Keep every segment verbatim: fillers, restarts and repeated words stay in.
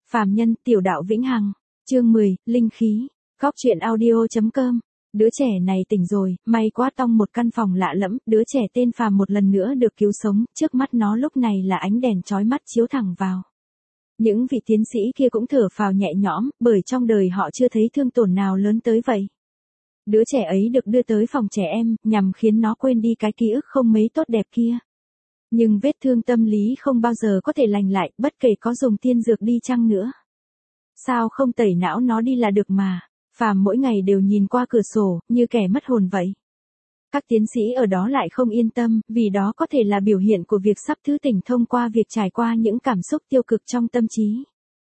Phàm nhân, tiểu đạo vĩnh hằng. Chương mười, linh khí. Góc truyện audio chấm com. Đứa trẻ này tỉnh rồi, may quá trong một căn phòng lạ lẫm, đứa trẻ tên Phàm một lần nữa được cứu sống, trước mắt nó lúc này là ánh đèn chói mắt chiếu thẳng vào. Những vị tiến sĩ kia cũng thở phào nhẹ nhõm, bởi trong đời họ chưa thấy thương tổn nào lớn tới vậy. Đứa trẻ ấy được đưa tới phòng trẻ em, nhằm khiến nó quên đi cái ký ức không mấy tốt đẹp kia. Nhưng vết thương tâm lý không bao giờ có thể lành lại, bất kể có dùng tiên dược đi chăng nữa. Sao không tẩy não nó đi là được mà. Phàm mỗi ngày đều nhìn qua cửa sổ, như kẻ mất hồn vậy. Các tiến sĩ ở đó lại không yên tâm, vì đó có thể là biểu hiện của việc sắp thức tỉnh thông qua việc trải qua những cảm xúc tiêu cực trong tâm trí.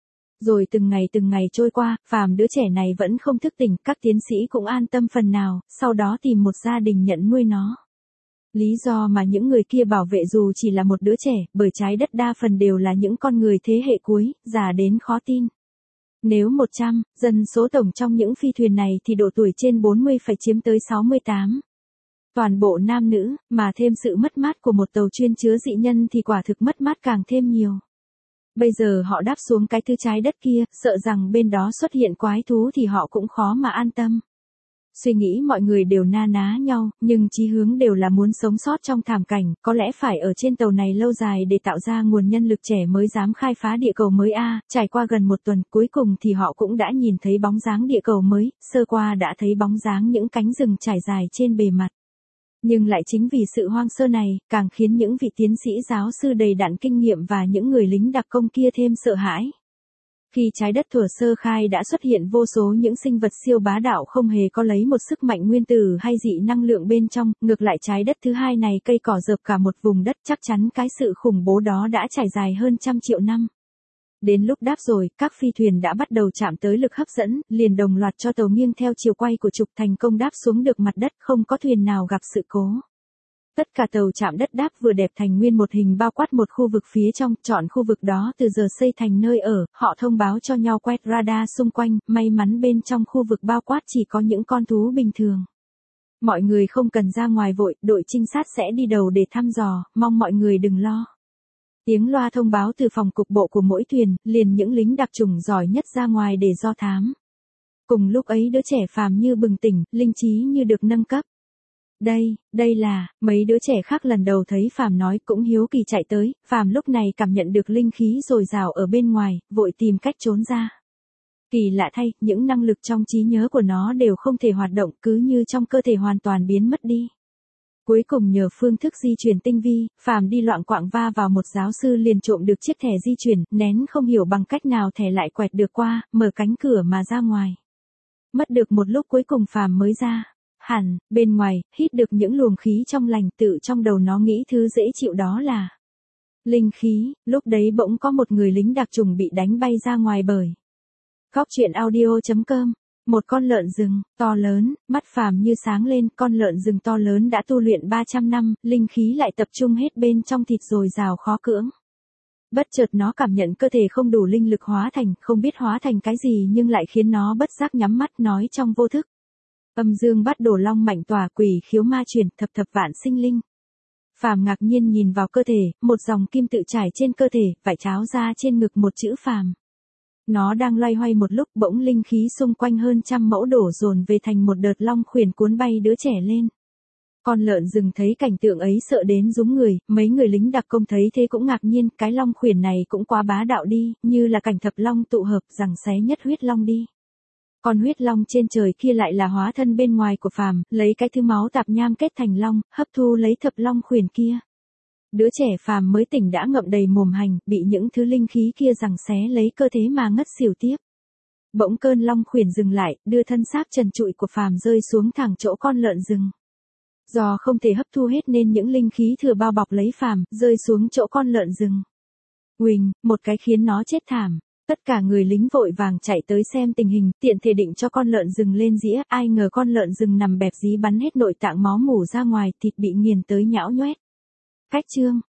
Rồi từng ngày từng ngày trôi qua, Phàm đứa trẻ này vẫn không thức tỉnh, các tiến sĩ cũng an tâm phần nào, sau đó tìm một gia đình nhận nuôi nó. Lý do mà những người kia bảo vệ dù chỉ là một đứa trẻ, bởi trái đất đa phần đều là những con người thế hệ cuối, già đến khó tin. Nếu một trăm, dân số tổng trong những phi thuyền này thì độ tuổi trên bốn mươi phải chiếm tới sáu mươi tám. Toàn bộ nam nữ, mà thêm sự mất mát của một tàu chuyên chứa dị nhân thì quả thực mất mát càng thêm nhiều. Bây giờ họ đáp xuống cái thứ trái đất kia, sợ rằng bên đó xuất hiện quái thú thì họ cũng khó mà an tâm. Suy nghĩ mọi người đều na ná nhau, nhưng chí hướng đều là muốn sống sót trong thảm cảnh, có lẽ phải ở trên tàu này lâu dài để tạo ra nguồn nhân lực trẻ mới dám khai phá địa cầu mới a. Trải qua gần một tuần, cuối cùng thì họ cũng đã nhìn thấy bóng dáng địa cầu mới, sơ qua đã thấy bóng dáng những cánh rừng trải dài trên bề mặt. Nhưng lại chính vì sự hoang sơ này, càng khiến những vị tiến sĩ giáo sư đầy đặn kinh nghiệm và những người lính đặc công kia thêm sợ hãi. Khi trái đất thuở sơ khai đã xuất hiện vô số những sinh vật siêu bá đạo không hề có lấy một sức mạnh nguyên tử hay dị năng lượng bên trong, ngược lại trái đất thứ hai này cây cỏ rợp cả một vùng đất, chắc chắn cái sự khủng bố đó đã trải dài hơn trăm triệu năm. Đến lúc đáp rồi, các phi thuyền đã bắt đầu chạm tới lực hấp dẫn, liền đồng loạt cho tàu nghiêng theo chiều quay của trục thành công đáp xuống được mặt đất, không có thuyền nào gặp sự cố. Tất cả tàu chạm đất đáp vừa đẹp thành nguyên một hình bao quát một khu vực phía trong, chọn khu vực đó từ giờ xây thành nơi ở, họ thông báo cho nhau quét radar xung quanh, may mắn bên trong khu vực bao quát chỉ có những con thú bình thường. Mọi người không cần ra ngoài vội, đội trinh sát sẽ đi đầu để thăm dò, mong mọi người đừng lo. Tiếng loa thông báo từ phòng cục bộ của mỗi thuyền, liền những lính đặc chủng giỏi nhất ra ngoài để do thám. Cùng lúc ấy đứa trẻ Phàm như bừng tỉnh, linh trí như được nâng cấp. Đây, đây là, mấy đứa trẻ khác lần đầu thấy Phàm nói cũng hiếu kỳ chạy tới, Phàm lúc này cảm nhận được linh khí dồi dào ở bên ngoài, vội tìm cách trốn ra. Kỳ lạ thay, những năng lực trong trí nhớ của nó đều không thể hoạt động, cứ như trong cơ thể hoàn toàn biến mất đi. Cuối cùng nhờ phương thức di chuyển tinh vi, Phàm đi loạng quạng va vào một giáo sư liền trộm được chiếc thẻ di chuyển, nén không hiểu bằng cách nào thẻ lại quẹt được qua, mở cánh cửa mà ra ngoài. Mất được một lúc cuối cùng Phàm mới ra. Hẳn, bên ngoài, hít được những luồng khí trong lành, tự trong đầu nó nghĩ thứ dễ chịu đó là linh khí, lúc đấy bỗng có một người lính đặc chủng bị đánh bay ra ngoài bởi. Góc truyện audio chấm com. Một con lợn rừng, to lớn, mắt Phàm như sáng lên, con lợn rừng to lớn đã tu luyện ba trăm năm, linh khí lại tập trung hết bên trong thịt dồi dào khó cưỡng. Bất chợt nó cảm nhận cơ thể không đủ linh lực hóa thành, không biết hóa thành cái gì nhưng lại khiến nó bất giác nhắm mắt nói trong vô thức. Âm dương bắt đổ long mạnh tỏa quỷ khiếu ma truyền thập thập vạn sinh linh. Phàm ngạc nhiên nhìn vào cơ thể, một dòng kim tự trải trên cơ thể, vải cháo ra trên ngực một chữ Phàm. Nó đang loay hoay một lúc bỗng linh khí xung quanh hơn trăm mẫu đổ dồn về thành một đợt long khuyển cuốn bay đứa trẻ lên. Con lợn rừng thấy cảnh tượng ấy sợ đến rúm người, mấy người lính đặc công thấy thế cũng ngạc nhiên, cái long khuyển này cũng quá bá đạo đi, như là cảnh thập long tụ hợp giằng xé nhất huyết long đi. Con huyết long trên trời kia lại là hóa thân bên ngoài của Phàm, lấy cái thứ máu tạp nham kết thành long, hấp thu lấy thập long khuyển kia. Đứa trẻ Phàm mới tỉnh đã ngậm đầy mồm hành, bị những thứ linh khí kia giằng xé lấy cơ thể mà ngất xỉu tiếp. Bỗng cơn long khuyển dừng lại, đưa thân xác trần trụi của Phàm rơi xuống thẳng chỗ con lợn rừng. Do không thể hấp thu hết nên những linh khí thừa bao bọc lấy Phàm, rơi xuống chỗ con lợn rừng. Huỳnh, một cái khiến nó chết thảm. Tất cả người lính vội vàng chạy tới xem tình hình, tiện thể định cho con lợn rừng lên dĩa, ai ngờ con lợn rừng nằm bẹp dí bắn hết nội tạng máu mủ ra ngoài, thịt bị nghiền tới nhão nhoét. Cách chương,